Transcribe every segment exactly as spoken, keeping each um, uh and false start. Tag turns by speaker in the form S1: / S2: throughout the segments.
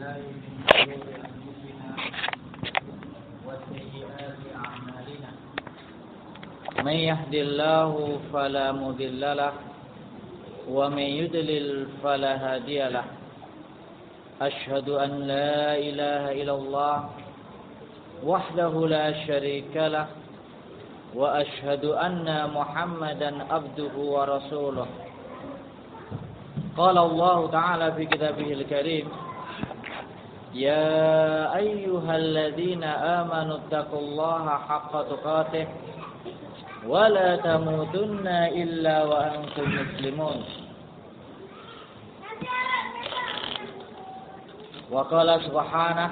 S1: بالله من شرور أنفسنا وسيئات أعمالنا من يهد الله فلا مضل له ومن يضلل فلا هادي له أشهد أن لا إله إلا الله وحده لا شريك له وأشهد أن محمدا عبده ورسوله قال الله تعالى في كتابه الكريم يا أيها الذين آمنوا اتقوا الله حق تقاته ولا تموتن إلا وأنتم مسلمون وقال سبحانه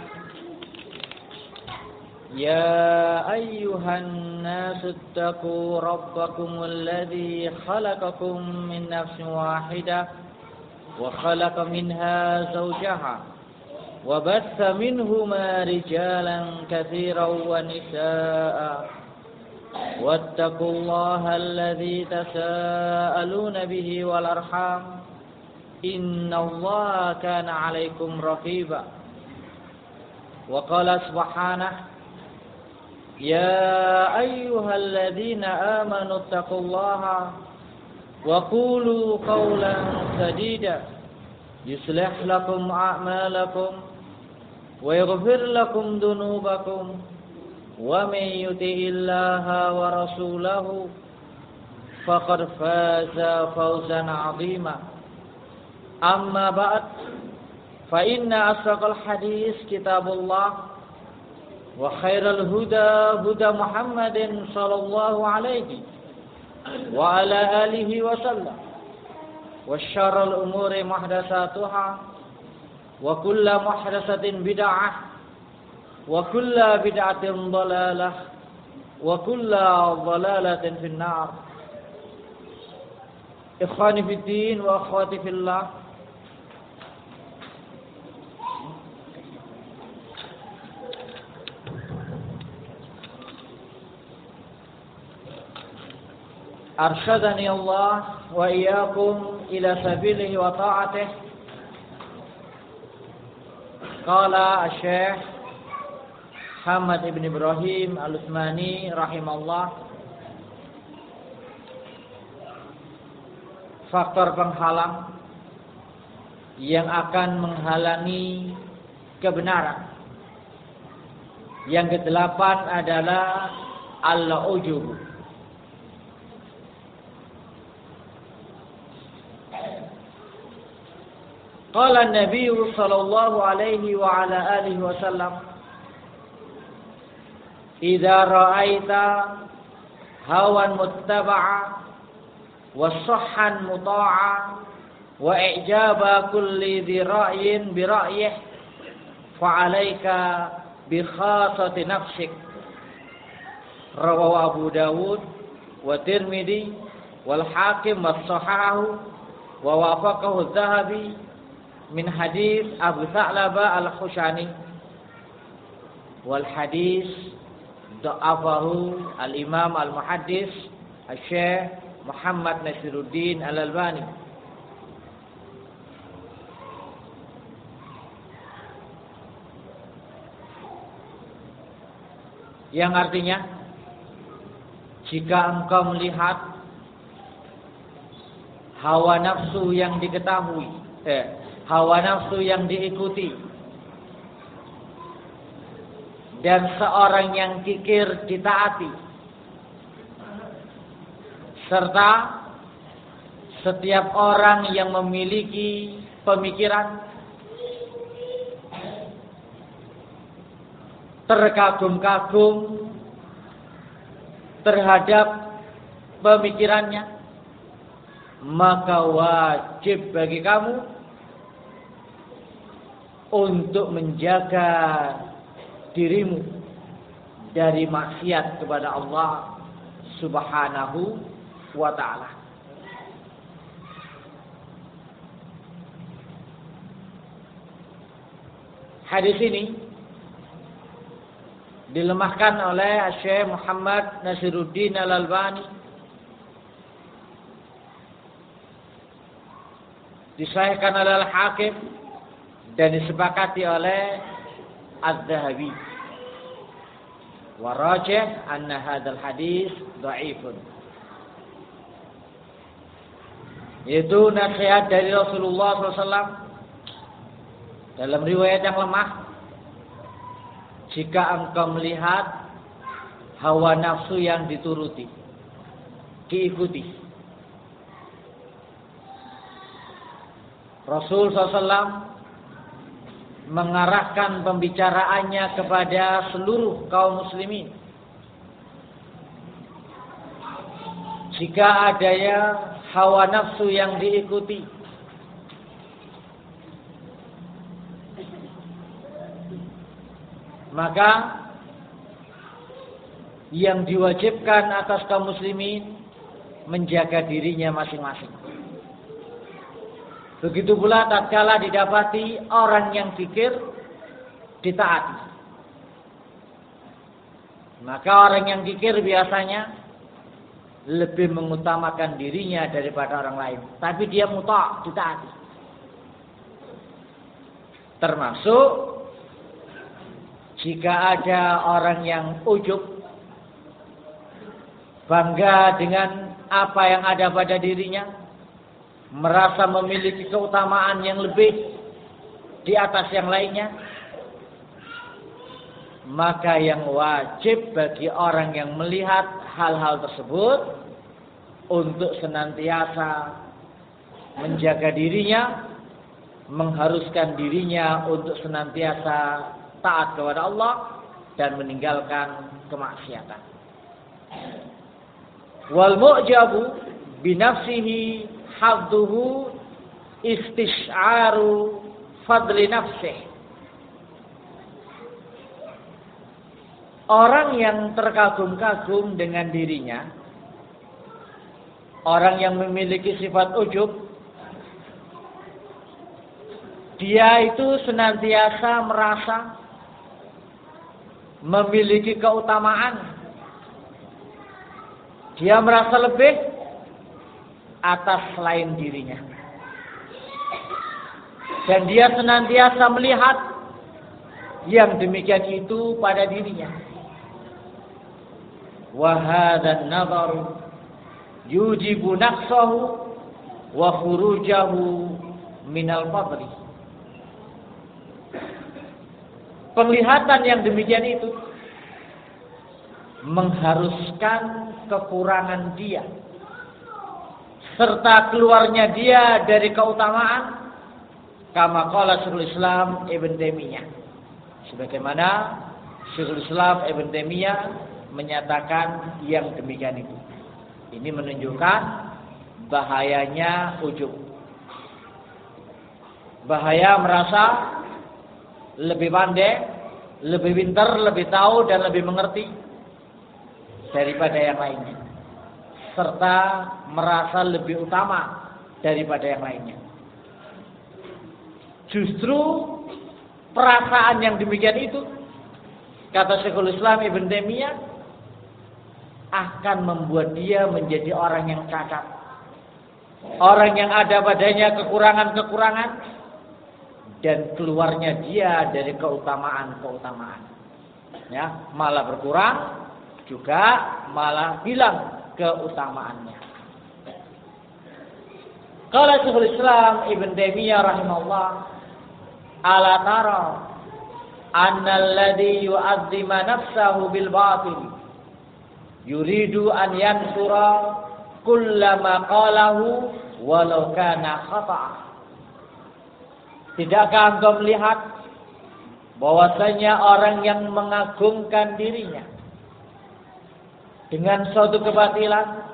S1: يا أيها الناس اتقوا ربكم الذي خلقكم من نفس واحدة وخلق منها زوجها وبث منهما رجالا كثيرا ونساء واتقوا الله الذي تساءلون به والأرحام إن الله كان عليكم رقيبا وقال سبحانه يا أيها الذين آمنوا اتقوا الله وقولوا قولا سديدا يصلح لكم أعمالكم ويغفر لكم ذنوبكم ومن يطع الله ورسوله فقد فاز فوزا عظيما أما بعد فإن أصدق الحديث كتاب الله وخير الهدى هدى محمد صلى الله عليه وعلى آله وسلم وشر الأمور محدثاتها وكل محدثة بدعة وكل بدعة ضلالة وكل ضلالة في النار إخواني في الدين وأخواتي في الله أرشدني الله وإياكم إلى سبيله وطاعته قال الشيخ محمد بن إبراهيم العثماني رحمه الله faktor penghalang yang akan menghalangi kebenaran yang kedelapan adalah al-ujub. Qala Nabi sallallahu alaihi wa ala alihi wasallam idza ra'aita hawan muttaba'a wa sahhan muta'a wa i'jaba kulli dhi ra'yin bi ra'yihi fa 'alaika bi khassati nafsik rawahu Abu Dawud wa Tirmidzi wal Hakim wa sahahahu wa wafaqahu adh-Dhahabi min hadis Abu Tha'laba al-Khushani wal hadis da'afahu al-Imam al-Muhaddis Al-Syekh Muhammad Nasiruddin Al-Albani. Yang artinya jika engkau melihat hawa nafsu yang diketahui eh hawa nafsu yang diikuti dan seorang yang kikir ditaati serta setiap orang yang memiliki pemikiran terkagum-kagum terhadap pemikirannya, maka wajib bagi kamu untuk menjaga dirimu dari maksiat kepada Allah Subhanahu wa ta'ala. Hadis ini dilemahkan oleh Syekh Muhammad Nasiruddin Al-Albani, disahihkan oleh Al-Hakim dan disepakati oleh Az-Zahabi. Wa rajih anna hadzal hadis dhaifun. Itu nasihat dari Rasulullah shallallahu alaihi wasallam dalam riwayat yang lemah. Jika engkau melihat hawa nafsu yang dituruti, diikuti. Rasul shallallahu alaihi wasallam mengarahkan pembicaraannya kepada seluruh kaum muslimin. Jika adanya hawa nafsu yang diikuti, maka yang diwajibkan atas kaum muslimin menjaga dirinya masing-masing. Begitu pula tatkala didapati orang yang zikir ditaati. Maka orang yang zikir biasanya lebih mengutamakan dirinya daripada orang lain. Tapi dia muta', ditaati. Termasuk jika ada orang yang ujub, bangga dengan apa yang ada pada dirinya, merasa memiliki keutamaan yang lebih di atas yang lainnya, maka yang wajib bagi orang yang melihat hal-hal tersebut untuk senantiasa menjaga dirinya, mengharuskan dirinya untuk senantiasa taat kepada Allah dan meninggalkan kemaksiatan. Wal mu'jabu binafsihi hadduhu istish'aru fadli nafsih. Orang yang terkagum-kagum dengan dirinya, orang yang memiliki sifat ujub, dia itu senantiasa merasa memiliki keutamaan. Dia merasa lebih atas selain dirinya. Dan dia senantiasa melihat yang demikian itu pada dirinya. Wa hadzan nadharu yujibu naqsahu wa khurujahu minal fadli. Penglihatan yang demikian itu mengharuskan kekurangan dia serta keluarnya dia dari keutamaan, kama qala Syekhul Islam Ibn Taimiyah. Sebagaimana Syekhul Islam Ibn Taimiyah menyatakan yang demikian itu. Ini menunjukkan bahayanya ujub. Bahaya merasa lebih pandai, lebih pintar, lebih tahu dan lebih mengerti daripada yang lainnya, serta merasa lebih utama daripada yang lainnya. Justru perasaan yang demikian itu, kata Syekhul Islam Ibn Taimiyah, akan membuat dia menjadi orang yang cacat, orang yang ada padanya kekurangan-kekurangan, dan keluarnya dia dari keutamaan-keutamaan. Ya, malah berkurang, juga malah hilang keutamaannya. Qala Syekhul Islam Ibn Taimiyah rahimahullah, ala tara anna alladhi yu'azzima nafsahu bil batil yuridu an yansura kullama qalahu walau kana khata'a. Tidakkah engkau melihat bahwasanya orang yang mengagungkan dirinya dengan suatu kebatilan,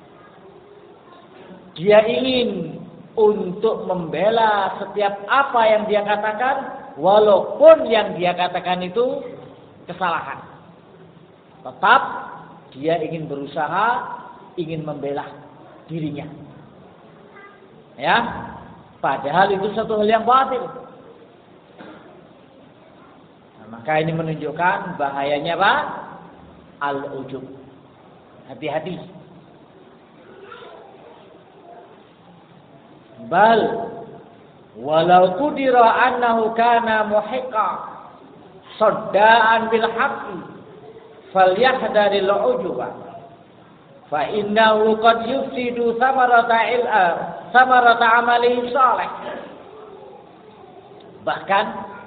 S1: dia ingin untuk membela setiap apa yang dia katakan, walaupun yang dia katakan itu kesalahan. Tetap dia ingin berusaha, ingin membela dirinya. Ya, padahal itu satu hal yang batil. Nah, maka ini menunjukkan bahayanya apa? Al-ujub. Hati-hati. Bal Walau qudira annahu kana muhiqqa saddaan bil haqqi falyahdharil ujuba fa innahu qad yufsidu samarata il'a samarata amalihi salih. Bahkan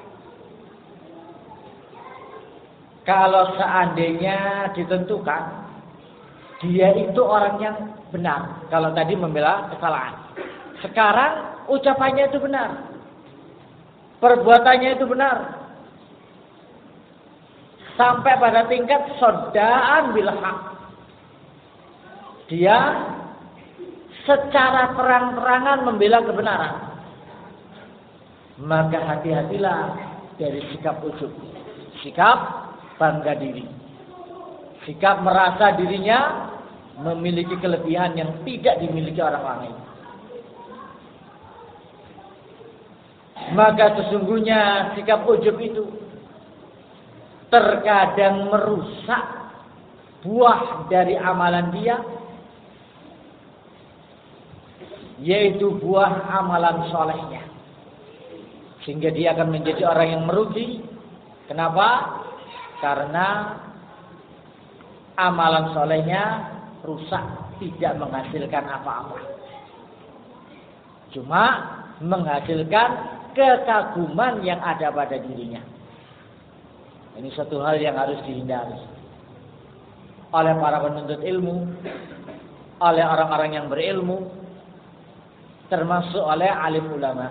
S1: kalau seandainya ditentukan dia itu orang yang benar, kalau tadi membela kesalahan, sekarang ucapannya itu benar, perbuatannya itu benar, sampai pada tingkat sodaan bil haq, dia secara terang-terangan membela kebenaran, maka hati-hatilah dari sikap ujub, sikap bangga diri, sikap merasa dirinya memiliki kelebihan yang tidak dimiliki orang lain. Maka sesungguhnya sikap ujub itu terkadang merusak buah dari amalan dia, yaitu buah amalan solehnya, sehingga dia akan menjadi orang yang merugi. Kenapa? Karena amalan solehnya rusak, tidak menghasilkan apa-apa, cuma menghasilkan kekaguman yang ada pada dirinya. Ini satu hal yang harus dihindari oleh para penuntut ilmu, oleh orang-orang yang berilmu, termasuk oleh alim ulama.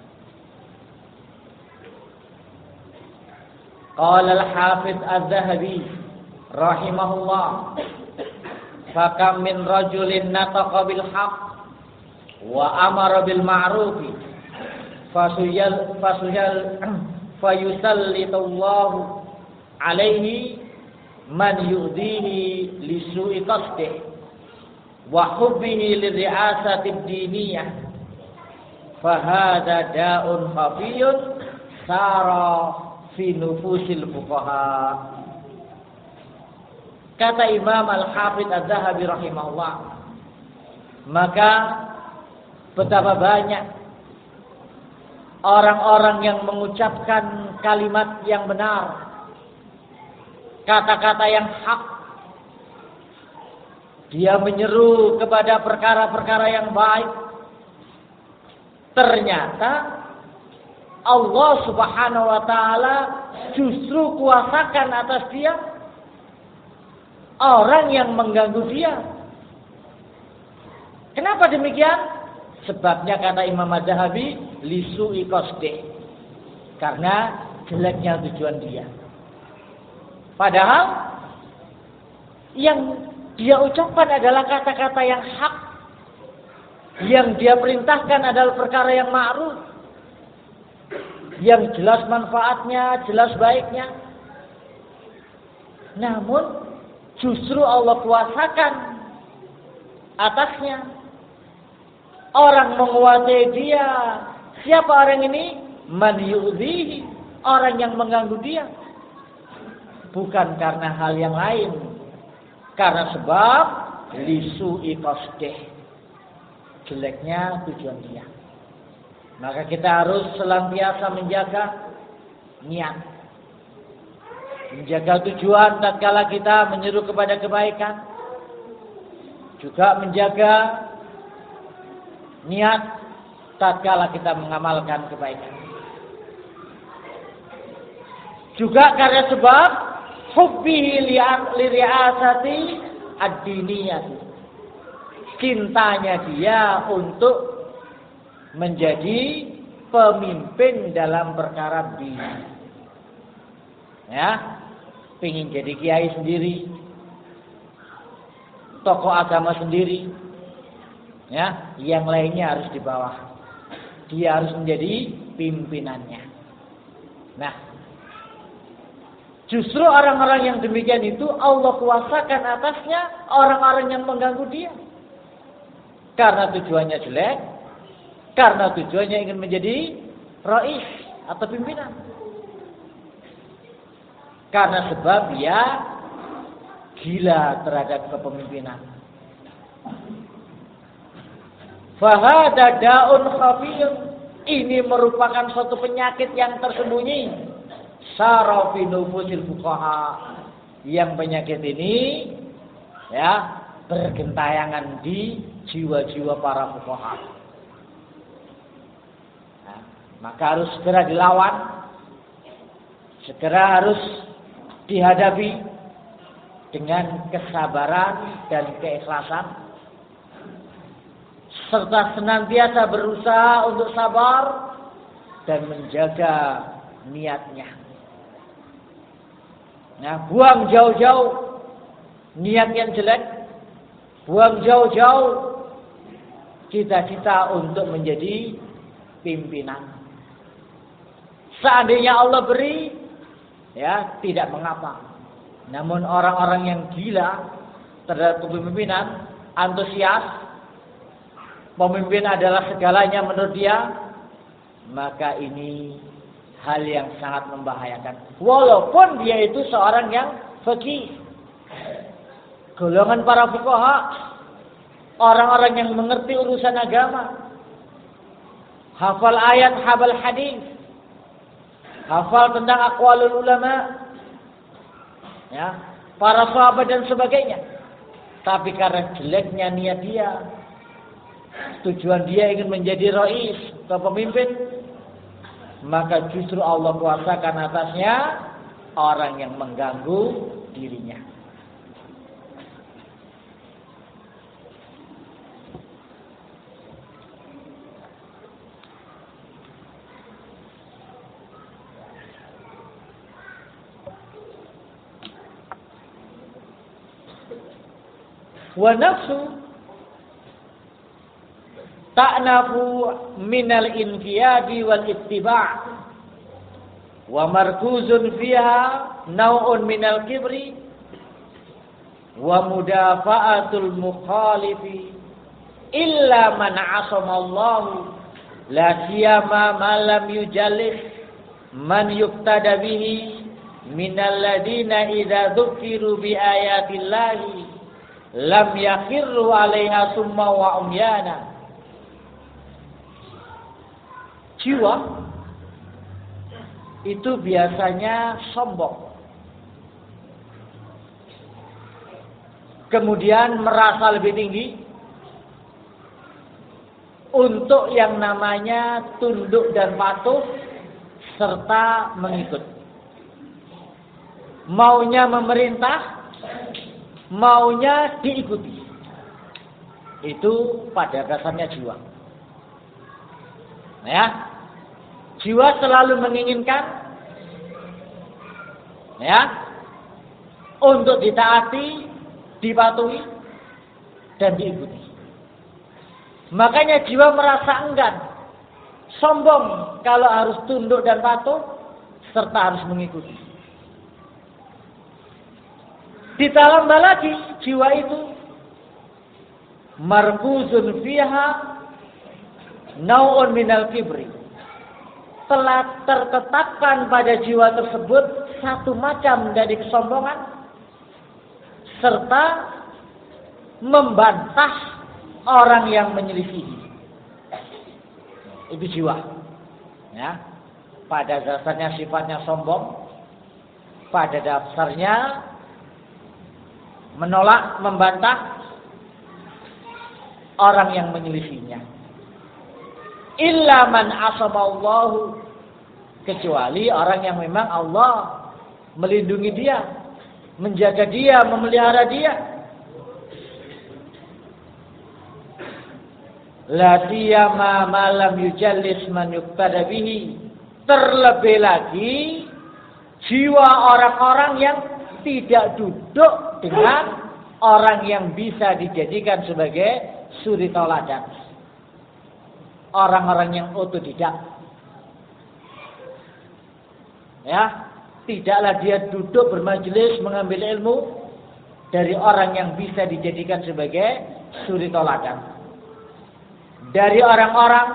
S1: Qala al-Hafidz Az-Zahabi rahimahullah, fakam min rajulin nataqa bil haqq wa amara bil ma'ruf fasuyal fasuyal fayusallitullahu alaihi man yu'dhihi li su'i qasdihi wa hubbihi li ri'asati ad-diniyah fa hadha da'un khafiyun sara fi nufusil fuqaha. Kata Imam Al-Hafidz Az-Zahabi rahimahullah, maka betapa banyak orang-orang yang mengucapkan kalimat yang benar, kata-kata yang hak, dia menyeru kepada perkara-perkara yang baik, ternyata Allah Subhanahu wa taala justru kuasakan atas dia orang yang mengganggu dia. Kenapa demikian? Sebabnya kata Imam Az-Zahabi, lisu'i qasdi, karena jeleknya tujuan dia. Padahal yang dia ucapkan adalah kata-kata yang hak, yang dia perintahkan adalah perkara yang ma'ruf, yang jelas manfaatnya, jelas baiknya. Namun justru Allah kuasakan atasnya. Orang menguasai dia. Siapa orang ini? Man yu'dhihi, orang yang mengganggu dia. Bukan karena hal yang lain, karena sebab lisu'i qasdih, jeleknya tujuan dia. Maka kita harus senantiasa menjaga niat, menjaga tujuan tatkala kita menyeru kepada kebaikan, juga menjaga niat tatkala kita mengamalkan kebaikan. Juga karena sebab hubbihi li ri'asati ad-diniyah, cintanya dia untuk menjadi pemimpin dalam perkara din. Ya, pengin jadi kiai sendiri, tokoh agama sendiri, ya, yang lainnya harus di bawah. Dia harus menjadi pimpinannya. Nah, justru orang-orang yang demikian itu Allah kuasakan atasnya orang-orang yang mengganggu dia, karena tujuannya jelek, karena tujuannya ingin menjadi rais atau pimpinan, karena sebab dia gila terhadap kepemimpinan. Fahada da'un khafiyun, ini merupakan suatu penyakit yang tersembunyi. Sarafi nufusil fuqaha. Yang penyakit ini ya bergentayangan di jiwa-jiwa para fuqaha. Nah, maka harus segera dilawan, segera harus dihadapi dengan kesabaran dan keikhlasan, serta senantiasa berusaha untuk sabar dan menjaga niatnya. Nah, buang jauh-jauh niat yang jelek, buang jauh-jauh cita-cita untuk menjadi pimpinan. Seandainya Allah beri, ya tidak mengapa. Namun orang-orang yang gila terhadap kepemimpinan, antusias, pemimpin adalah segalanya menurut dia, maka ini hal yang sangat membahayakan. Walaupun dia itu seorang yang faqih. Golongan para fuqaha, orang-orang yang mengerti urusan agama, hafal ayat, hafal hadis, hafal tentang aqwalul ulama, ya, para sahabat dan sebagainya. Tapi karena jeleknya niat dia, tujuan dia ingin menjadi rais atau pemimpin, maka justru Allah kuasakan atasnya orang yang mengganggu dirinya. Wa nafsu ta'nafu minal inqiyadi wal ittiba' wa markuzun fiha naw'un minal kibri wa mudafa'atul mukhalifi illa man 'asamallahu la siyama ma lam yujallis man yuqtada bihi minal ladina idza dzukiru bi ayatillahi lam yakhirru 'alaiha summa wa umyana. Jiwa itu biasanya sombong, kemudian merasa lebih tinggi untuk yang namanya tunduk dan patuh serta mengikut. Maunya memerintah, maunya diikuti. Itu pada dasarnya jiwa. Ya, jiwa selalu menginginkan, ya, untuk ditaati, dipatuhi, dan diikuti. Makanya jiwa merasa enggan, sombong kalau harus tunduk dan patuh, serta harus mengikuti. Ditambah lagi jiwa itu markuzun fiha nau'un minal kibri, telah tertetapkan pada jiwa tersebut satu macam dari kesombongan serta membantah orang yang menyelisihi. Itu jiwa, ya. Pada dasarnya sifatnya sombong, pada dasarnya menolak, membantah orang yang menyelisihinya. Illa man asamallahu, kecuali orang yang memang Allah melindungi dia, menjaga dia, memelihara dia. La siyama ma lam yujallis man yuqtada bihi, terlebih lagi jiwa orang-orang yang tidak duduk dengan orang yang bisa dijadikan sebagai suri tauladan. Orang-orang yang otodidak, ya, tidaklah dia duduk bermajelis mengambil ilmu dari orang yang bisa dijadikan sebagai suri tauladan. Dari orang-orang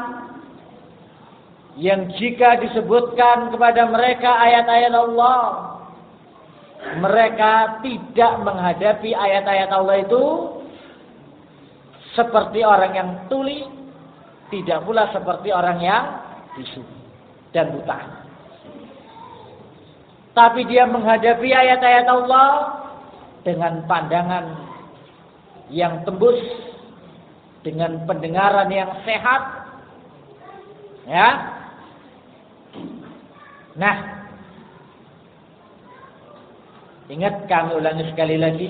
S1: yang jika disebutkan kepada mereka ayat-ayat Allah, mereka tidak menghadapi ayat-ayat Allah itu seperti orang yang tuli, tidak pula seperti orang yang bisu dan buta. Tapi dia menghadapi ayat-ayat Allah dengan pandangan yang tembus, dengan pendengaran yang sehat. Ya. Nah, ingat, kami ulangi sekali lagi.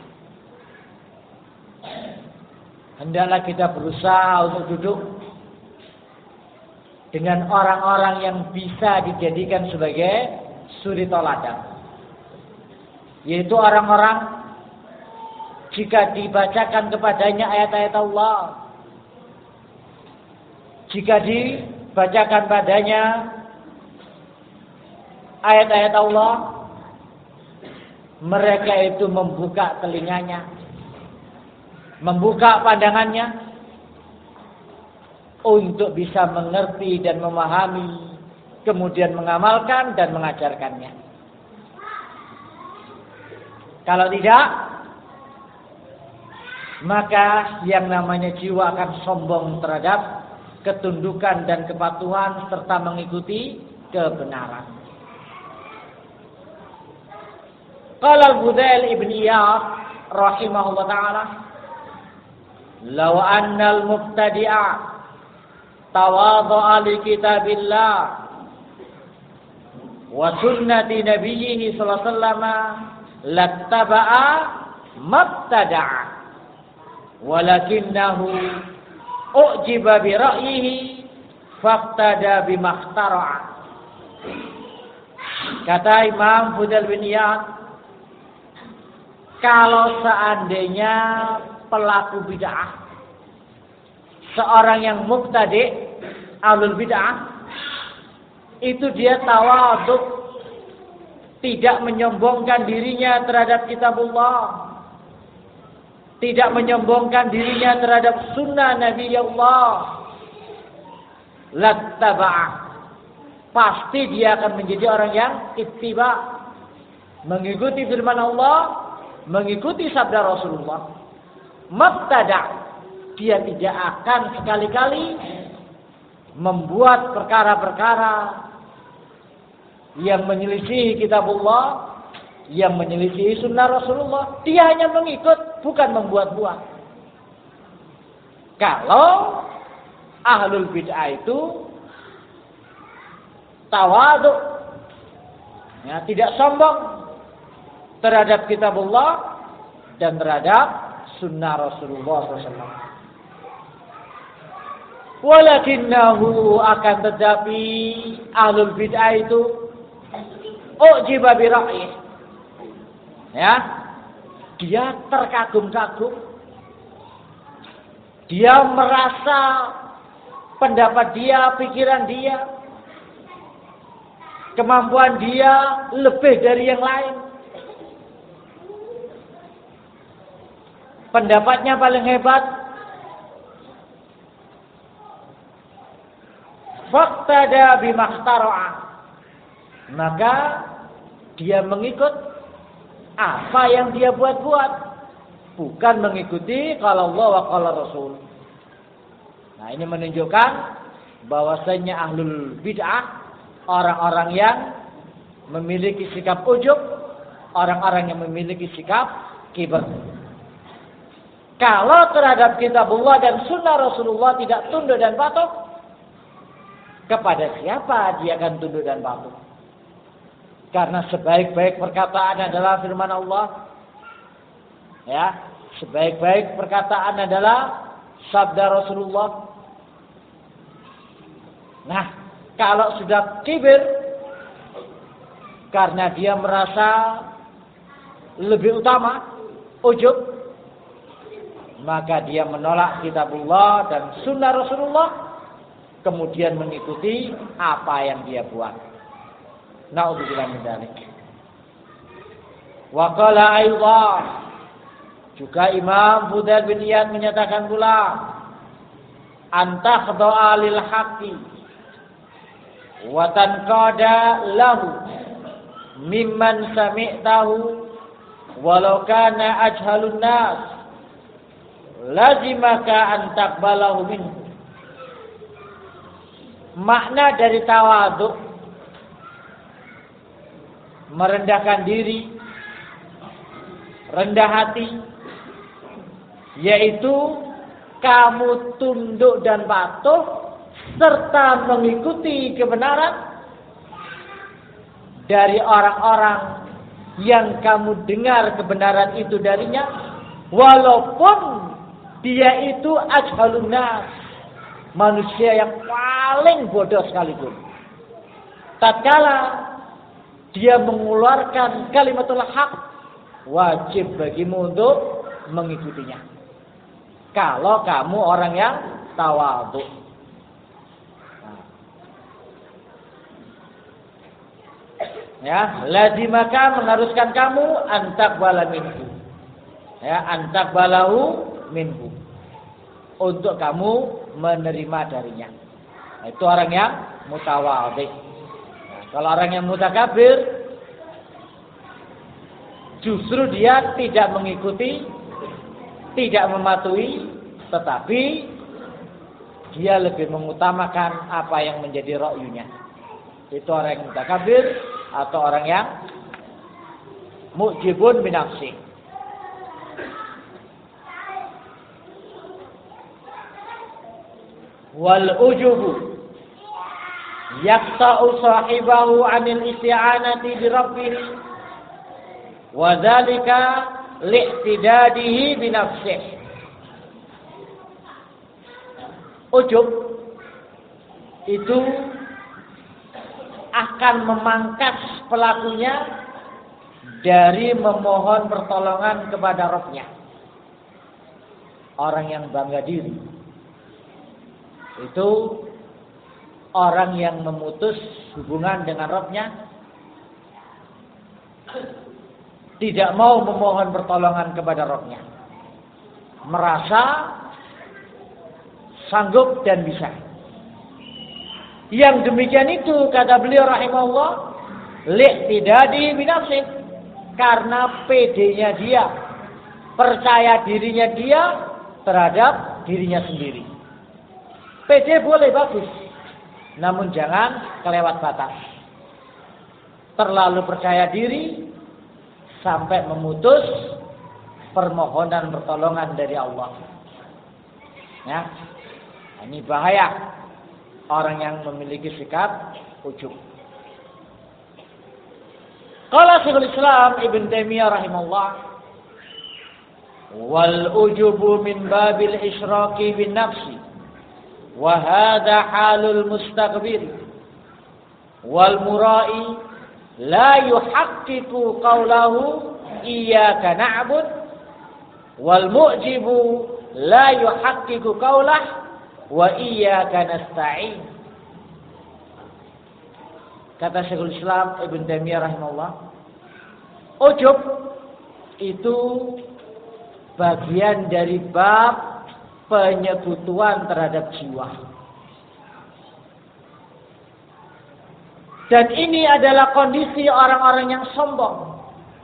S1: Hendaklah kita berusaha untuk duduk dengan orang-orang yang bisa dijadikan sebagai suri toladan. Yaitu orang-orang jika dibacakan kepadanya ayat-ayat Allah, jika dibacakan padanya ayat-ayat Allah, mereka itu membuka telinganya, membuka pandangannya untuk bisa mengerti dan memahami, kemudian mengamalkan dan mengajarkannya. Kalau tidak, maka yang namanya jiwa akan sombong terhadap ketundukan dan kepatuhan serta mengikuti kebenaran. Qala al-Fudail ibn Iyad rahimahullah ta'ala, law anna al-mubtadi'a tawadha'a li kitabillah wa sunnati nabiyhi sallallahu alaihi wasallam lattaba'a mabtada'a walakinnahu ujiba bi ra'yihi faqtada bima ikhtara'a. Kata Imam Fudail bin Iyad, kalau seandainya pelaku bid'ah, seorang yang mubtadi', ahlul bid'ah, itu dia tawadhu, tidak menyombongkan dirinya terhadap kitabullah, tidak menyombongkan dirinya terhadap sunnah Nabi Allah, lattaba'ah, pasti dia akan menjadi orang yang ittiba, mengikuti firman Allah, mengikuti sabda Rasulullah. Mabtada', dia tidak akan sekali-kali membuat perkara-perkara yang menyelisihi kitabullah, yang menyelisihi sunnah Rasulullah. Dia hanya mengikut, bukan membuat-buat. Kalau ahlul bid'ah itu tawadhu, ya, tidak sombong terhadap kitabullah dan terhadap sunnah Rasulullah shallallahu alaihi wasallam. Walakinnahu, akan tetapi ahlul bid'ah itu ujiba bi ra'yih, ya, dia terkagum-kagum, dia merasa pendapat dia, pikiran dia, kemampuan dia lebih dari yang lain, pendapatnya paling hebat. Faqtada bima ikhtara'a, maka dia mengikut apa yang dia buat-buat, bukan mengikuti kalau Allah wa qala Rasul. Nah, ini menunjukkan bahwasanya ahlul bid'ah orang-orang yang memiliki sikap ujub, orang-orang yang memiliki sikap kibr. Kalau terhadap kitabullah dan sunnah Rasulullah tidak tunduk dan patuh, kepada siapa dia akan tunduk dan patuh? Karena sebaik-baik perkataan adalah firman Allah. Ya, sebaik-baik perkataan adalah sabda Rasulullah. Nah, kalau sudah kibir karena dia merasa lebih utama, ujub, maka dia menolak kitabullah dan sunnah Rasulullah, kemudian mengikuti apa yang dia buat. Na'udzubillah min dzalik. Wa qala aidan, juga Imam Fudail bin Iyad menyatakan pula, antakhda'a lil haqqi wa tanqada lahu mimman sami'tahu walau kana ajhalun nas lazimaka an taqbalahu minhu. makna dari tawadhu, merendahkan diri, rendah hati, yaitu kamu tunduk dan patuh serta mengikuti kebenaran dari orang-orang yang kamu dengar kebenaran itu darinya, walaupun dia itu ajhalun nas, manusia yang paling bodoh sekalipun. Tatkala dia mengeluarkan kalimatul haq, wajib bagimu untuk mengikutinya. Kalau kamu orang yang tawadhu. Ya, lazimaka mengharuskan kamu antakbala minhu. Ya, antakbalahu minhu. Untuk kamu menerima darinya. Nah, itu orang yang mutawadhi. Nah, kalau orang yang mutakabir, justru dia tidak mengikuti, tidak mematuhi, tetapi dia lebih mengutamakan apa yang menjadi ra'yunya. Itu orang yang mutakabir atau orang yang mu'jibun binafsi. Wal ujubu yaqta'u sahibahu 'anil isti'anati bi rabbih wa dzalika li'tidadihi bi nafsihi. Ujub itu akan memangkas pelakunya dari memohon pertolongan kepada Rabb-nya. Orang yang bangga diri itu orang yang memutus hubungan dengan Rabb-nya, tidak mau memohon pertolongan kepada Rabb-nya, merasa sanggup dan bisa. Yang demikian itu, kata beliau rahimahullah, li'tidadi binafsih, karena pedenya dia, percaya dirinya dia terhadap dirinya sendiri. Pede boleh bagus, namun jangan kelewat batas. Terlalu percaya diri sampai memutus permohonan pertolongan dari Allah. Ya, ini bahaya. Orang yang memiliki sikap ujub. Qala Syekhul Islam Ibn Taimiyah rahimahullah, wal ujubu min babil isyraki bin nafsi, wa hadha halul mustakbir, wal murai la yuhaqqiqu qawlahu iyyaka na'bud, wal mu'jibu la yuhaqqiqu qawlahu wa iyyaka nasta'in. Kata Syekhul Islam Ibn Taimiyah rahimahullah, ujub itu bagian dari bab penyekutuan terhadap jiwa. Dan ini adalah kondisi orang-orang yang sombong.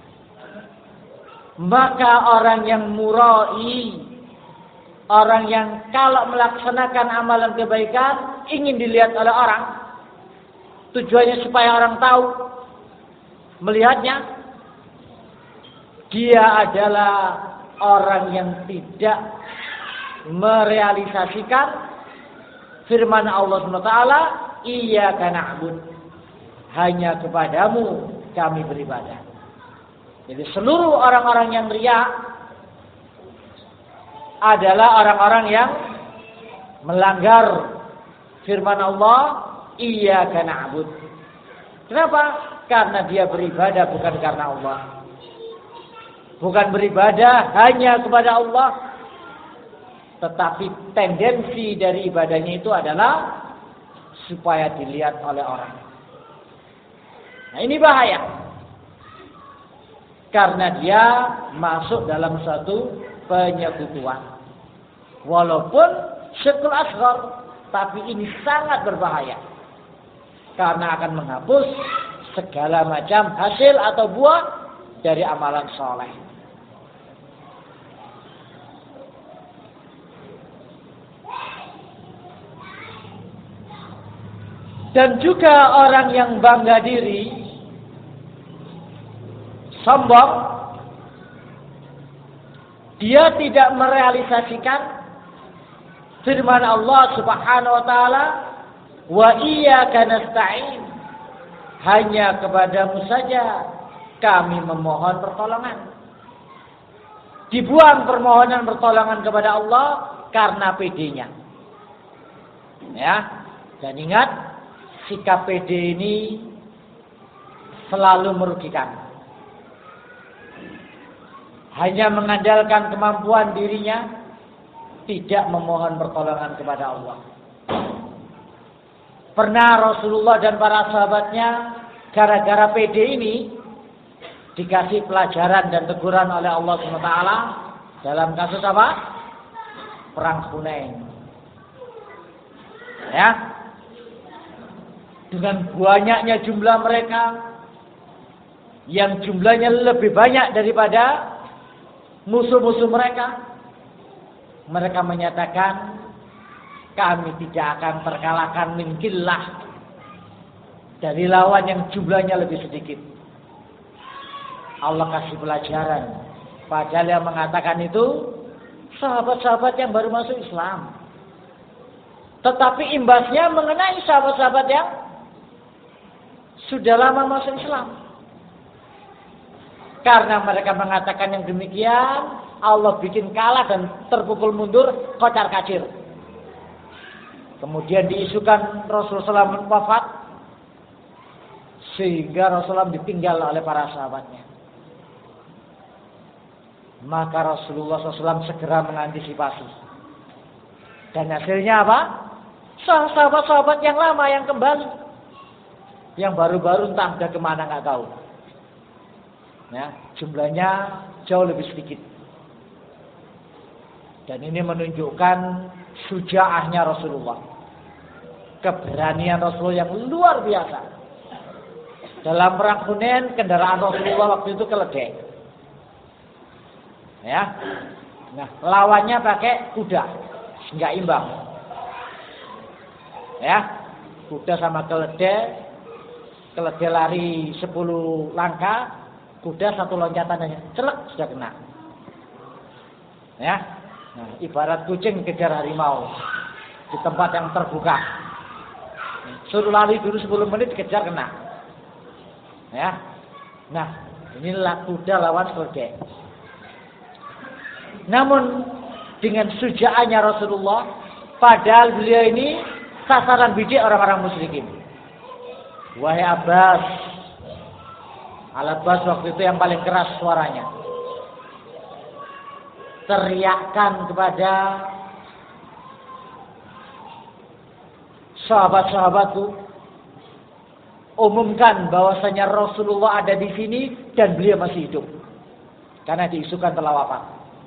S1: Maka orang yang murai, orang yang kalau melaksanakan amalan kebaikan ingin dilihat oleh orang, tujuannya supaya orang tahu, melihatnya, dia adalah orang yang tidak merealisasikan firman Allah subhanahu wa taala, iyyaka na'bud, hanya kepadamu kami beribadah. Jadi seluruh orang-orang yang riya adalah orang-orang yang melanggar firman Allah, iyyaka na'bud. Kenapa? Karena dia beribadah bukan karena Allah. Bukan beribadah hanya kepada Allah, tetapi tendensi dari ibadahnya itu adalah supaya dilihat oleh orang. Nah, ini bahaya. Karena dia masuk dalam suatu penyekutuan. Walaupun syirkul asghar, tapi ini sangat berbahaya. Karena akan menghapus segala macam hasil atau buah dari amalan soleh. Dan juga orang yang bangga diri, sombong, dia tidak merealisasikan firman Allah Subhanahu wa taala, "Wa iyyaka nasta'in." Hanya kepadamu saja kami memohon pertolongan. Dibuang permohonan pertolongan kepada Allah karena pedenya. Ya, dan ingat, sikap pede ini selalu merugikan. Hanya mengandalkan kemampuan dirinya, tidak memohon pertolongan kepada Allah. Pernah Rasulullah dan para sahabatnya gara-gara pede ini dikasih pelajaran dan teguran oleh Allah subhanahu wa taala dalam kasus apa? Perang Hunain. Ya. Dengan banyaknya jumlah mereka yang jumlahnya lebih banyak daripada musuh-musuh mereka, mereka menyatakan kami tidak akan terkalahkan min qillah, dari lawan yang jumlahnya lebih sedikit. Allah kasih pelajaran. Padahal yang mengatakan itu sahabat-sahabat yang baru masuk Islam. Tetapi imbasnya mengenai sahabat-sahabat yang sudah lama masuk Islam. Karena mereka mengatakan yang demikian, Allah bikin kalah dan terpukul mundur, kocar kacir. Kemudian diisukan Rasulullah shallallahu alaihi wasallam wafat, sehingga Rasulullah ditinggal oleh para sahabatnya. Maka Rasulullah shallallahu alaihi wasallam segera mengantisipasi. Dan hasilnya apa? Sahabat-sahabat yang lama yang kembali. Yang baru-baru entah sudah kemana nggak tahu. Ya, jumlahnya jauh lebih sedikit. Dan ini menunjukkan syuja'ahnya Rasulullah. Keberanian Rasulullah yang luar biasa. Dalam perang Hunain, kendaraan Rasulullah waktu itu keledai. Ya. Nah, lawannya pakai kuda, enggak imbang. Ya. Kuda sama keledai, keledai lari sepuluh langkah, kuda satu loncatan aja, celek sudah kena. Ya. Nah, ibarat kucing kejar harimau di tempat yang terbuka. Suruh lari dulu sepuluh menit kejar kena. Ya. Nah, inilah kuda lawan keledai. Namun dengan suja'anya Rasulullah, padahal beliau ini sasaran bidik orang-orang musyrikin. Wahai Abbas, Al-Abbas waktu itu yang paling keras suaranya, teriakkan kepada sahabat-sahabatku, umumkan bahwasanya Rasulullah ada di sini dan beliau masih hidup, karena diisukan telah wafat.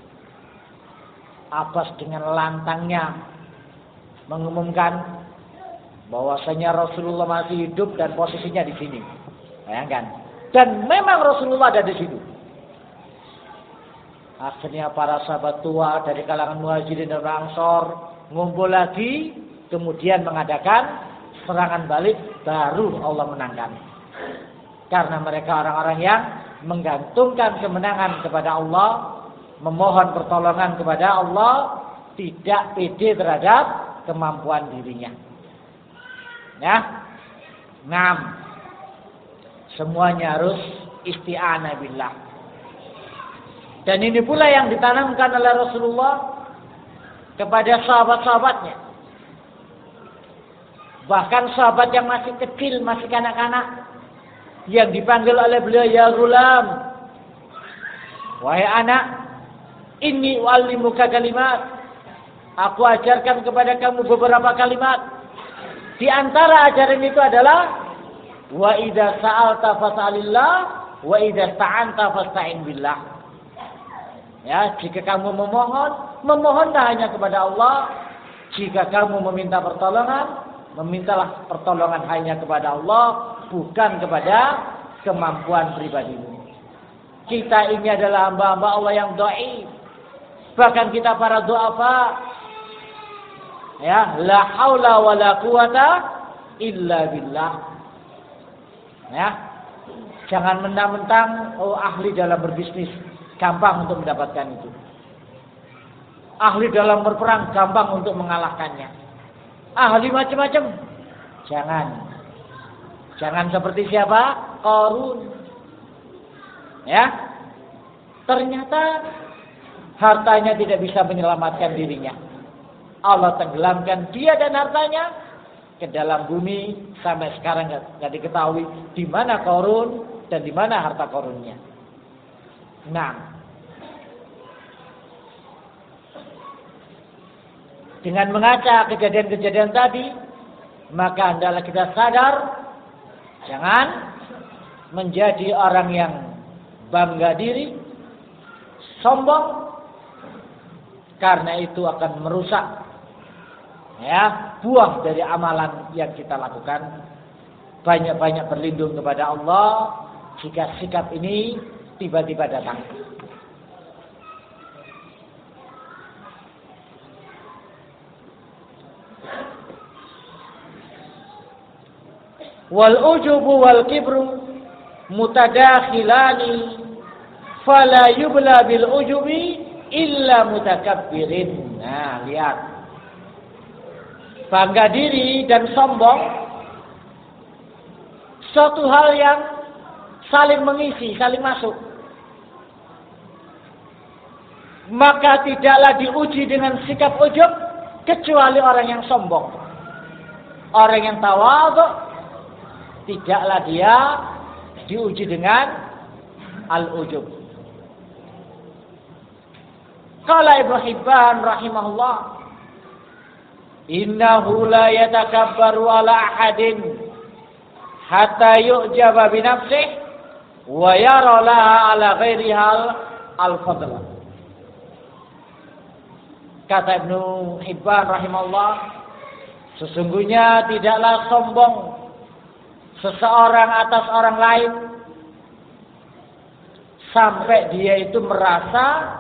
S1: Abbas dengan lantangnya mengumumkan bahwasanya Rasulullah masih hidup dan posisinya di sini. Bayangkan. Dan memang Rasulullah ada di situ. Akhirnya para sahabat tua dari kalangan Muhajirin dan Ansor ngumpul lagi, kemudian mengadakan serangan balik, baru Allah menangkan. Karena mereka orang-orang yang menggantungkan kemenangan kepada Allah, memohon pertolongan kepada Allah, tidak pede terhadap kemampuan dirinya. Ya, enam. Semuanya harus isti'anah billah. Dan ini pula yang ditanamkan oleh Rasulullah kepada sahabat-sahabatnya. Bahkan sahabat yang masih kecil, masih kanak-kanak, yang dipanggil oleh beliau, ya gulam, wahai anak, inni u'allimuka kalimat, aku ajarkan kepada kamu beberapa kalimat. Di antara ajaran itu adalah wa idza sa'alta fas'alillah wa idza sta'anta fasta'in billah. Ya, jika kamu memohon, memohonlah hanya kepada Allah. Jika kamu meminta pertolongan, memintalah pertolongan hanya kepada Allah, bukan kepada kemampuan pribadimu. Kita ini adalah hamba-hamba Allah yang dhaif. Bahkan kita para du'afa, ya, la haula wala quwata illa billah. Ya. Jangan mentang-mentang oh ahli dalam berbisnis, gampang untuk mendapatkan itu. Ahli dalam berperang, gampang untuk mengalahkannya. Ahli macam-macam. Jangan. Jangan seperti siapa? Qarun. Ya. Ternyata hartanya tidak bisa menyelamatkan dirinya. Allah tenggelamkan dia dan hartanya ke dalam bumi sampai sekarang nggak diketahui di mana Qarun dan di mana harta Qarunnya. Nah, dengan mengaca kejadian-kejadian tadi, maka hendaklah kita sadar jangan menjadi orang yang bangga diri, sombong, karena itu akan merusak ya buah dari amalan yang kita lakukan. Banyak-banyak berlindung kepada Allah jika sikap ini tiba-tiba datang. Wal ujubu wal kibru mutadakhilani fala yubla bil ujubi illa mutakabbirin. Nah, lihat. Bangga diri dan sombong suatu hal yang saling mengisi, saling masuk. Maka tidaklah diuji dengan sikap ujub kecuali orang yang sombong. Orang yang tawadhu tidaklah dia diuji dengan al-ujub. Qala Ibnu Hibban rahimahullah, innahu la yatakabbaru ala ahadin hatta yu'jaba bi nafsihi wa yara laha ala ghairiha al-fadla. Kata Ibnu Hibban rahimahullah, sesungguhnya tidaklah sombong seseorang atas orang lain sampai dia itu merasa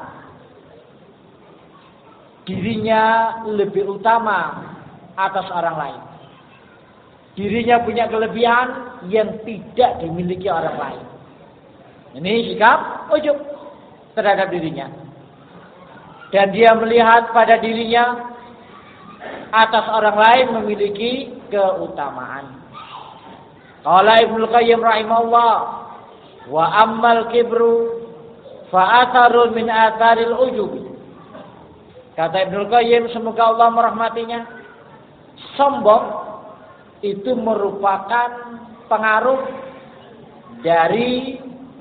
S1: dirinya lebih utama atas orang lain. Dirinya punya kelebihan yang tidak dimiliki orang lain. Ini sikap ujub terhadap dirinya. Dan dia melihat pada dirinya atas orang lain memiliki keutamaan. Qala Ibnu Qayyim rahimahullah, wa ammal kibru fa atharun min atharil ujubi. Kata Ibnu Qayyim, semoga Allah merahmatinya, sombong itu merupakan pengaruh dari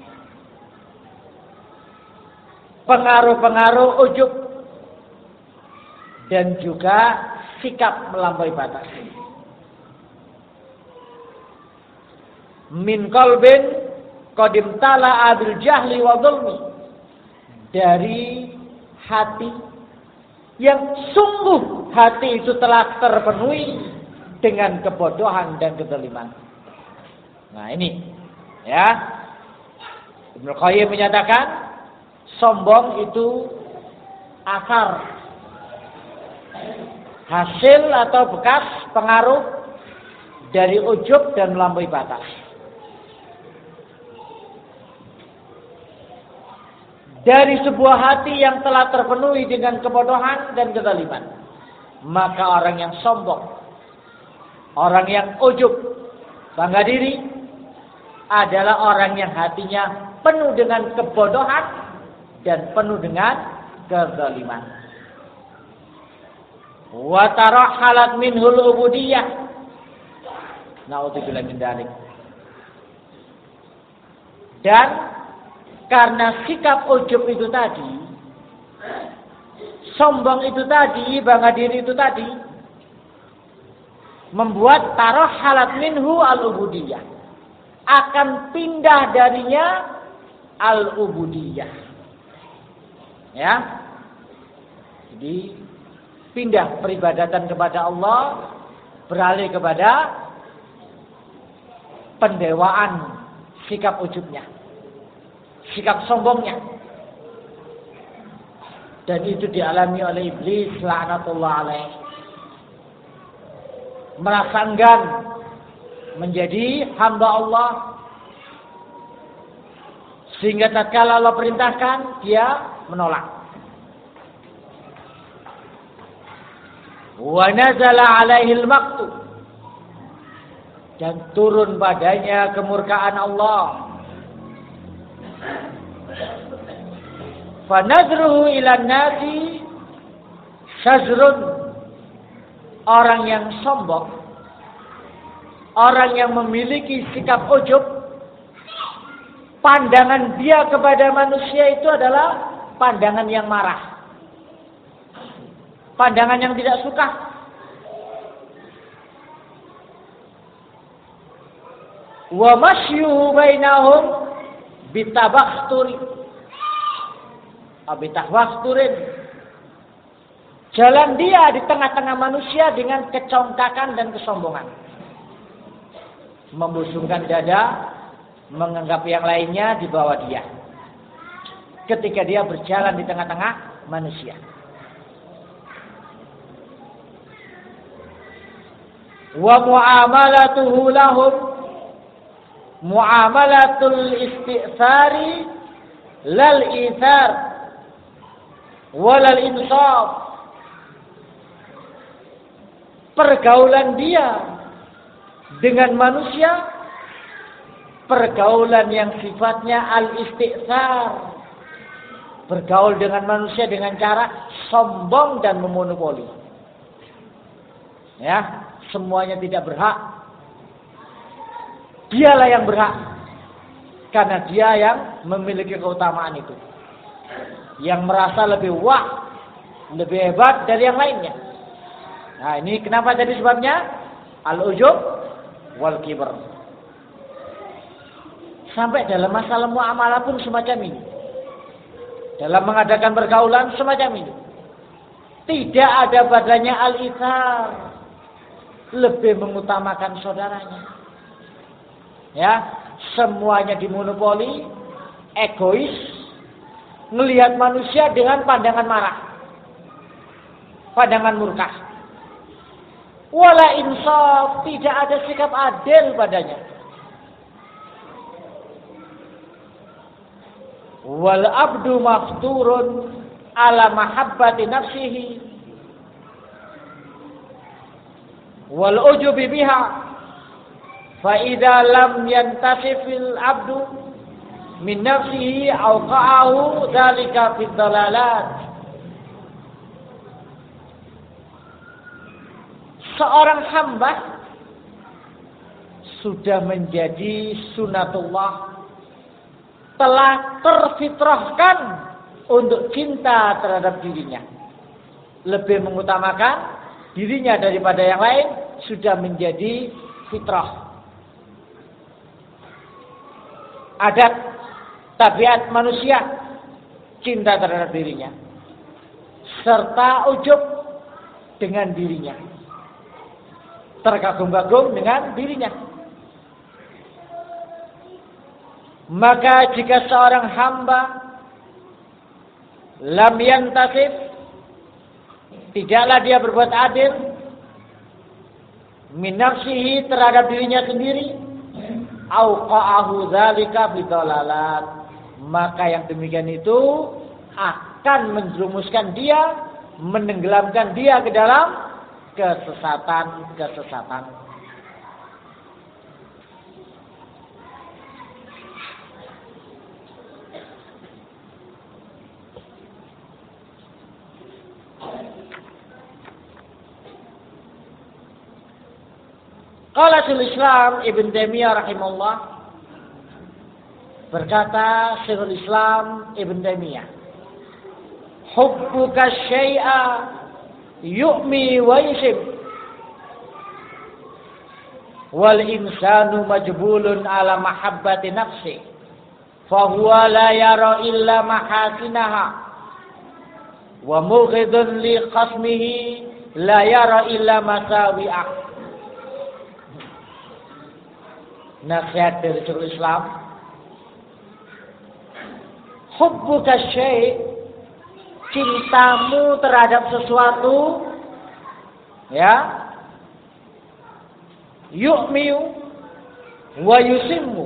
S1: pengaruh-pengaruh ujub dan juga sikap melampaui batas. Min qalbin qad imtala'a bil jahli wa dhulmi, dari hati yang sungguh hati itu telah terpenuhi dengan kebodohan dan kezaliman. Nah ini ya, Ibnu Qayyim menyatakan sombong itu akar, hasil atau bekas pengaruh dari ujub dan melampaui batas. Dari sebuah hati yang telah terpenuhi dengan kebodohan dan kezaliman, maka orang yang sombong, orang yang ujub, bangga diri, adalah orang yang hatinya penuh dengan kebodohan dan penuh dengan kezaliman. Wa tarahalat minhul ubudiyah. Na'udzubillah min dzalik. Dan karena sikap ujub itu tadi, sombong itu tadi, bangga diri itu tadi, membuat tarahalat minhu al-ubudiyah, akan pindah darinya al-ubudiyah. Ya. Jadi pindah peribadatan kepada Allah, beralih kepada pendewaan sikap ujubnya, sikap sombongnya. Dan itu dialami oleh iblis laknatullah alaih. merasa enggan menjadi hamba Allah, sehingga tatkala Allah perintahkan dia menolak. Wa nazala alaihi al-maqtu, dan turun padanya kemurkaan Allah. Fa nadruhu ila nasi syazrun, orang yang sombong, orang yang memiliki sikap ujub, pandangan dia kepada manusia itu adalah pandangan yang marah, pandangan yang tidak suka. Wa masyuhu bainahum bitabakhtur, abitabakhturin, jalan dia di tengah-tengah manusia dengan kecongkakan dan kesombongan, membusungkan dada, menganggap yang lainnya di bawah dia ketika dia berjalan di tengah-tengah manusia. Wa muamalatuhu lahum muamalatul isti'sari lal ithar walal insaf. Pergaulan dia dengan manusia, pergaulan yang sifatnya al-isti'sar, bergaul dengan manusia dengan cara sombong dan memonopoli. Ya, semuanya tidak berhak. Dialah yang berhak, karena dia yang memiliki keutamaan itu, yang merasa lebih wah, lebih hebat dari yang lainnya. Nah, ini kenapa jadi sebabnya? Al-ujub wal kibr. Sampai dalam masalah muamalah pun semacam ini. Dalam mengadakan pergaulan semacam ini. Tidak ada padanya al-ithar, lebih mengutamakan saudaranya. Ya, semuanya dimonopoli, egois, melihat manusia dengan pandangan marah, pandangan murka. Wala insaf, tidak ada sikap adil padanya. Wal abdu mafturun ala mahabbati nafsihi wal ujubi biha, fa idza lam yantasifil abdu min nafsihi awqa'ahu dzalika fid dalalat. Seorang hamba sudah menjadi sunatullah, telah terfitrahkan untuk cinta terhadap dirinya, lebih mengutamakan dirinya daripada yang lain, sudah menjadi fitrah. Adat tabiat manusia cinta terhadap dirinya, serta ujub dengan dirinya, terkagum-kagum dengan dirinya. Maka jika seorang hamba lam yantasif, tidaklah dia berbuat adil min nafsihi terhadap dirinya sendiri, auqa'ahu dzalika bidalalat, maka yang demikian itu akan menjerumuskan dia, menenggelamkan dia ke dalam kesesatan-kesesatan. Qala Syekhul Islam Ibn Taimiyah rahimahullah, berkata Syekhul Islam Ibn Taimiyah, hubbuka syai'a yu'mi wa yushib, wal insanu majbulun ala mahabbati nafsi, fahuwa la yara illa mahasinaha, wa mughidun li khasmihi la yara illa masawi'ah. Nasihat dari Syekhul Islam, hubbuka syai', cintamu terhadap sesuatu, ya, yu'miu wa yusimmu,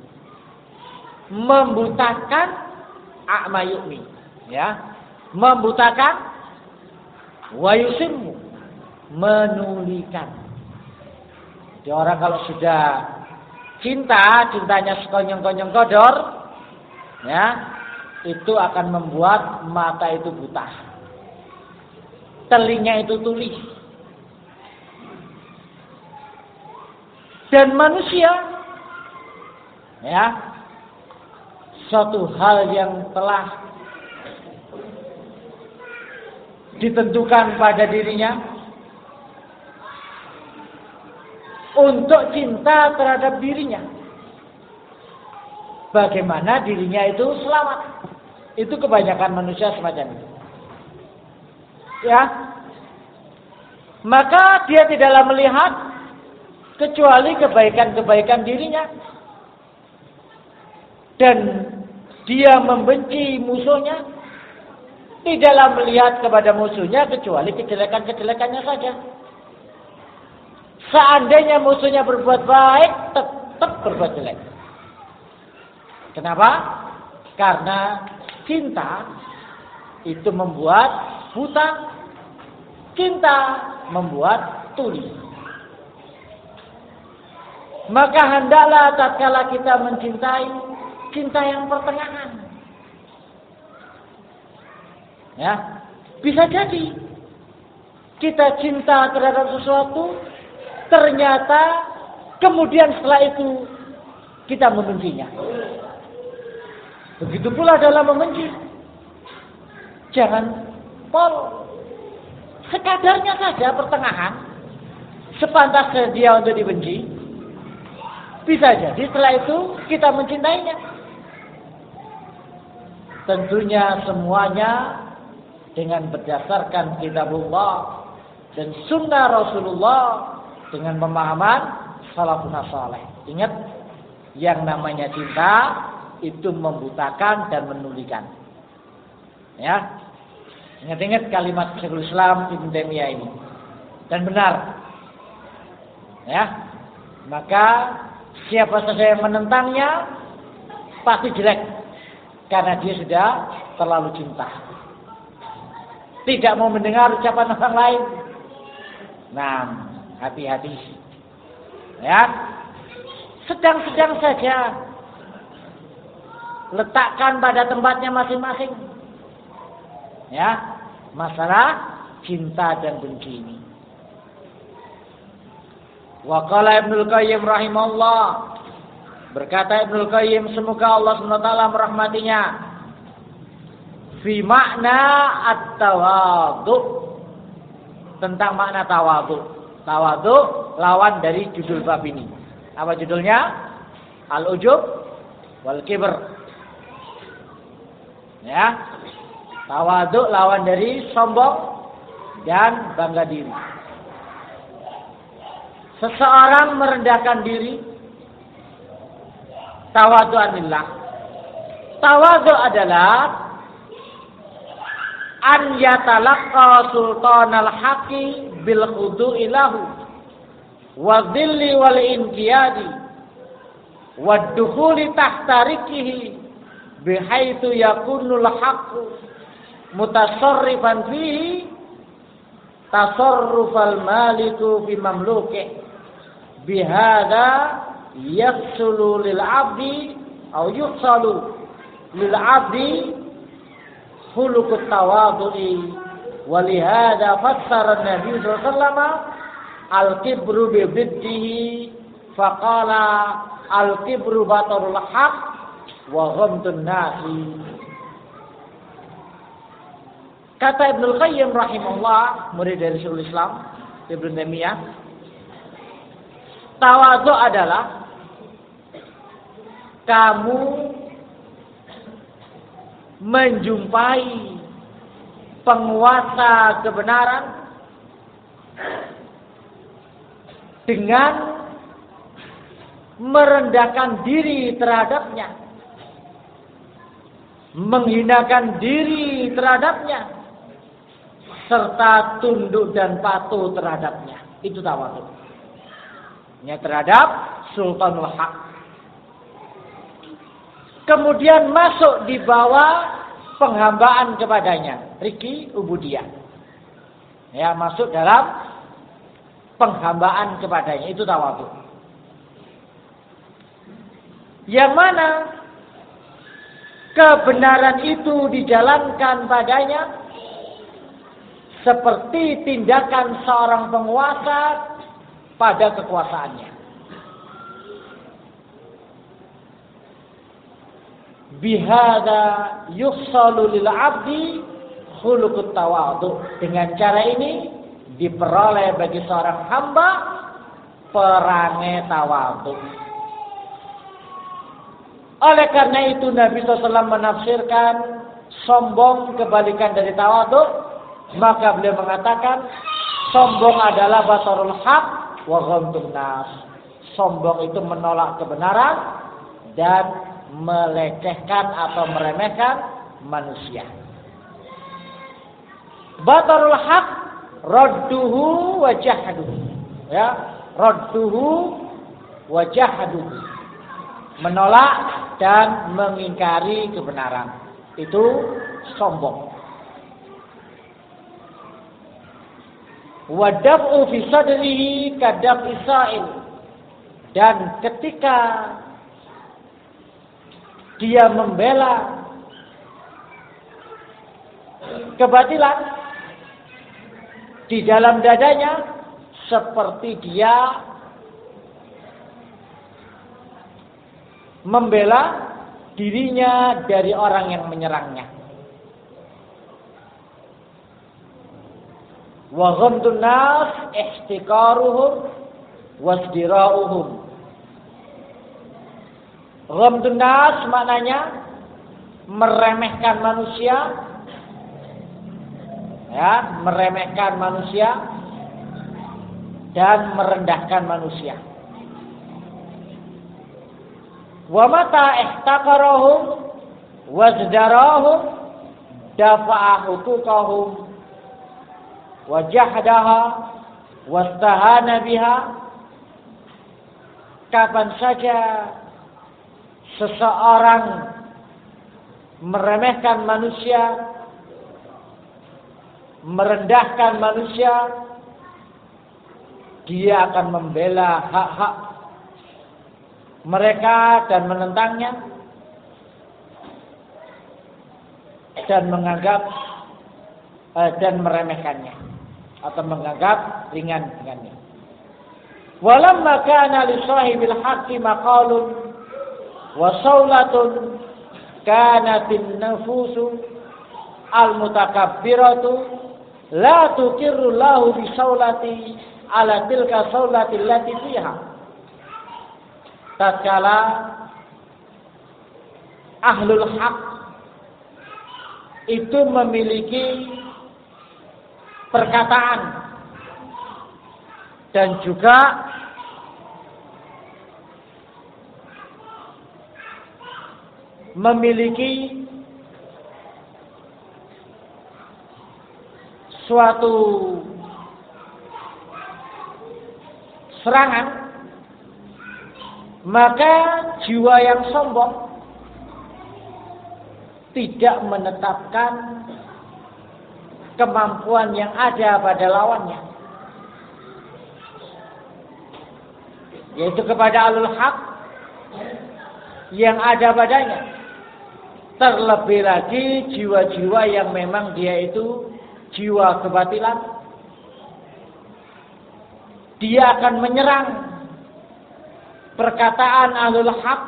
S1: membutakan a'ma yu'mi, ya, membutakan, wa yusimmu, menulikan. Jadi orang kalau sudah cinta, cintanya sekonyong-konyong kodor, ya, itu akan membuat mata itu buta, telinga itu tuli. Dan manusia, ya, suatu hal yang telah ditentukan pada dirinya untuk cinta terhadap dirinya. Bagaimana dirinya itu selamat. Itu kebanyakan manusia semacam itu. Ya. Maka dia tidaklah melihat kecuali kebaikan-kebaikan dirinya. Dan dia membenci musuhnya, tidaklah melihat kepada musuhnya kecuali kejelekan-kejelekannya saja. Seandainya musuhnya berbuat baik, tetap berbuat jelek. Kenapa? Karena cinta itu membuat buta, cinta membuat tuli. Maka hendaklah tatkala kita mencintai, cinta yang pertengahan. Ya, bisa jadi kita cinta terhadap sesuatu, ternyata kemudian setelah itu kita membencinya. Begitu pula dalam membenci. Jangan pol. Sekadarnya saja pertengahan, sepantasnya dia untuk dibenci. Bisa jadi setelah itu kita mencintainya. Tentunya semuanya dengan berdasarkan kitabullah dan sunnah Rasulullah dengan pemahaman salafun saleh. Ingat, yang namanya cinta itu membutakan dan menulikan. Ya, ingat-ingat kalimat Syekhul Islam Ibnu Taimiyah ini. Dan benar. Ya, maka siapa saja yang menentangnya pasti jelek, karena dia sudah terlalu cinta. Tidak mau mendengar ucapan orang lain. Nah, hati-hati. Ya, sedang-sedang saja. Letakkan pada tempatnya masing-masing. Ya, masalah cinta dan benci ini. Wa qala Ibnul Qayyim rahimahullah, berkata Ibnul Qayyim, semoga Allah subhanahu wa taala merahmatinya, fi makna at-tawadhu, tentang makna tawadhu. Tawadhu lawan dari judul bab ini. Apa judulnya? Al-ujub wal kibr. Ya. Tawadhu lawan dari sombong dan bangga diri. Seseorang merendahkan diri, tawadhu'an lillah. Tawadhu adalah an yatalaqqa sultanal haqi bil khudu'i lahu wa dhilli wal inqiyadi wa dukhuli tahta rikihi bihaitsu yakunul haqqu mutasarrifan fihi tasarrufal maliku fi mamlukih bihada yaksulu lil abdi atau yuksalu lil abdi khuluqut tawadhu'i walihada fassara Nabi sallallahu alaihi wasallam al-kibru bi biddihi faqala al-kibru batarul haq wa ghamtun nasi. Kata Ibnul Qayyim rahimahullah, murid dari Syekhul Islam Ibnu Taimiyah, tawadhu adalah kamu menjumpai penguasa kebenaran dengan merendahkan diri terhadapnya, menghinakan diri terhadapnya, serta tunduk dan patuh terhadapnya. Itu tawadhu. Ya, terhadap sultanul haq. Kemudian masuk di bawah penghambaan kepadanya, riki ubudiyah. Ya, masuk dalam penghambaan kepadanya, itu tawadhu. Yang mana kebenaran itu dijalankan padanya seperti tindakan seorang penguasa pada kekuasaannya. Bihada yuhsalu lil abdi khuluqut tawadhu. Dengan cara ini diperoleh bagi seorang hamba perangai tawadhu. Oleh karena itu Nabi shallallahu alaihi wasallam menafsirkan sombong kebalikan dari tawadhu, maka beliau mengatakan sombong adalah batarul haq wa ghamdun nas. Sombong itu menolak kebenaran dan melecehkan atau meremehkan manusia. Batarul haq radduhu wa jahduhu. Ya, radduhu wa jahduhu. Menolak dan mengingkari kebenaran. Itu sombong. Wadaf'u fi sadrihi kadaf'i sa'il. Dan ketika dia membela kebatilan di dalam dadanya, seperti dia membela dirinya dari orang yang menyerangnya. Wa ghamdun nas ihtiqaruhum wasdira'uhum. Ghamdun nas maknanya meremehkan manusia, ya, meremehkan manusia dan merendahkan manusia. Wa mata ihtaqarahum wazdarahum dafa'a huquqahum wa jahdaha wastahana biha. Kapan saja seseorang meremehkan manusia, merendahkan manusia, dia akan membela hak-hak mereka dan menentangnya dan menganggap eh, dan meremehkannya atau menganggap ringan dengannya. Walamma kana li sahibil haqqi maqalun wa saulatun kanatin nufusu al mutakabbiratu la tuqirru lahu bi saulati ala tilka saulati allati fiha. Tatkala ahlul haq itu memiliki perkataan dan juga memiliki suatu serangan, maka jiwa yang sombong tidak menetapkan kemampuan yang ada pada lawannya, yaitu kepada ahlul haq yang ada padanya. Terlebih lagi jiwa-jiwa yang memang dia itu jiwa kebatilan, dia akan menyerang perkataan ahlul haq,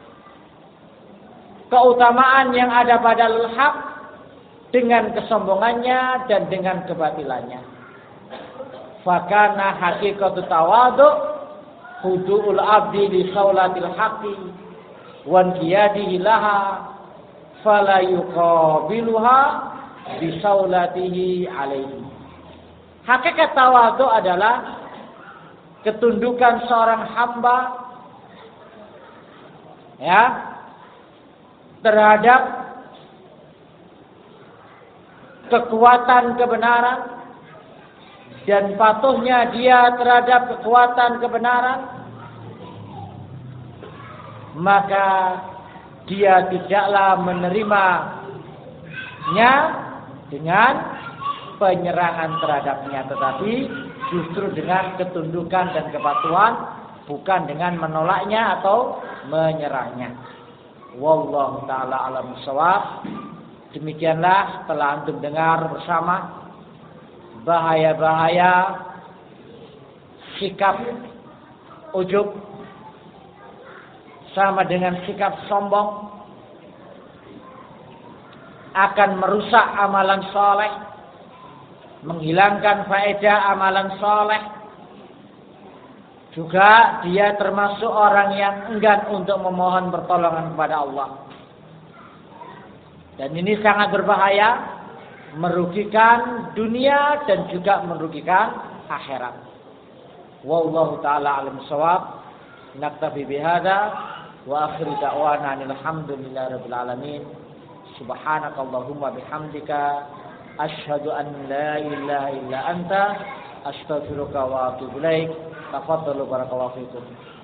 S1: keutamaan yang ada pada ahlul haq dengan kesombongannya dan dengan kebatilannya. Fakana haqiqatu tawadhu hudu'ul abdi li saulatil haqqi wan qiyadihi laha fala yuqabiluha bi saulatihi alaihi. Hakikat tawadhu adalah ketundukan seorang hamba, ya, terhadap kekuatan kebenaran dan patuhnya dia terhadap kekuatan kebenaran maka dia tidaklah menerimanya dengan penyerangan terhadapnya, tetapi justru dengan ketundukan dan kepatuhan, bukan dengan menolaknya atau menyerangnya. Wallahu taala alam shawab. Demikianlah telah antum dengar bersama bahaya-bahaya sikap ujub sama dengan sikap sombong akan merusak amalan soleh, menghilangkan faedah amalan soleh. Juga dia termasuk orang yang enggan untuk memohon pertolongan kepada Allah. Dan ini sangat berbahaya, merugikan dunia dan juga merugikan akhirat. Wallahu taala alam shawab. Naktafi bihada wa akhiru da'wana alhamdulillahi rabbil alamin. Subhanakallahumma bihamdika asyhadu an la ilaha illa anta astaghfiruka wa atubu ilaik. Tafadhalu barakallahu fikum.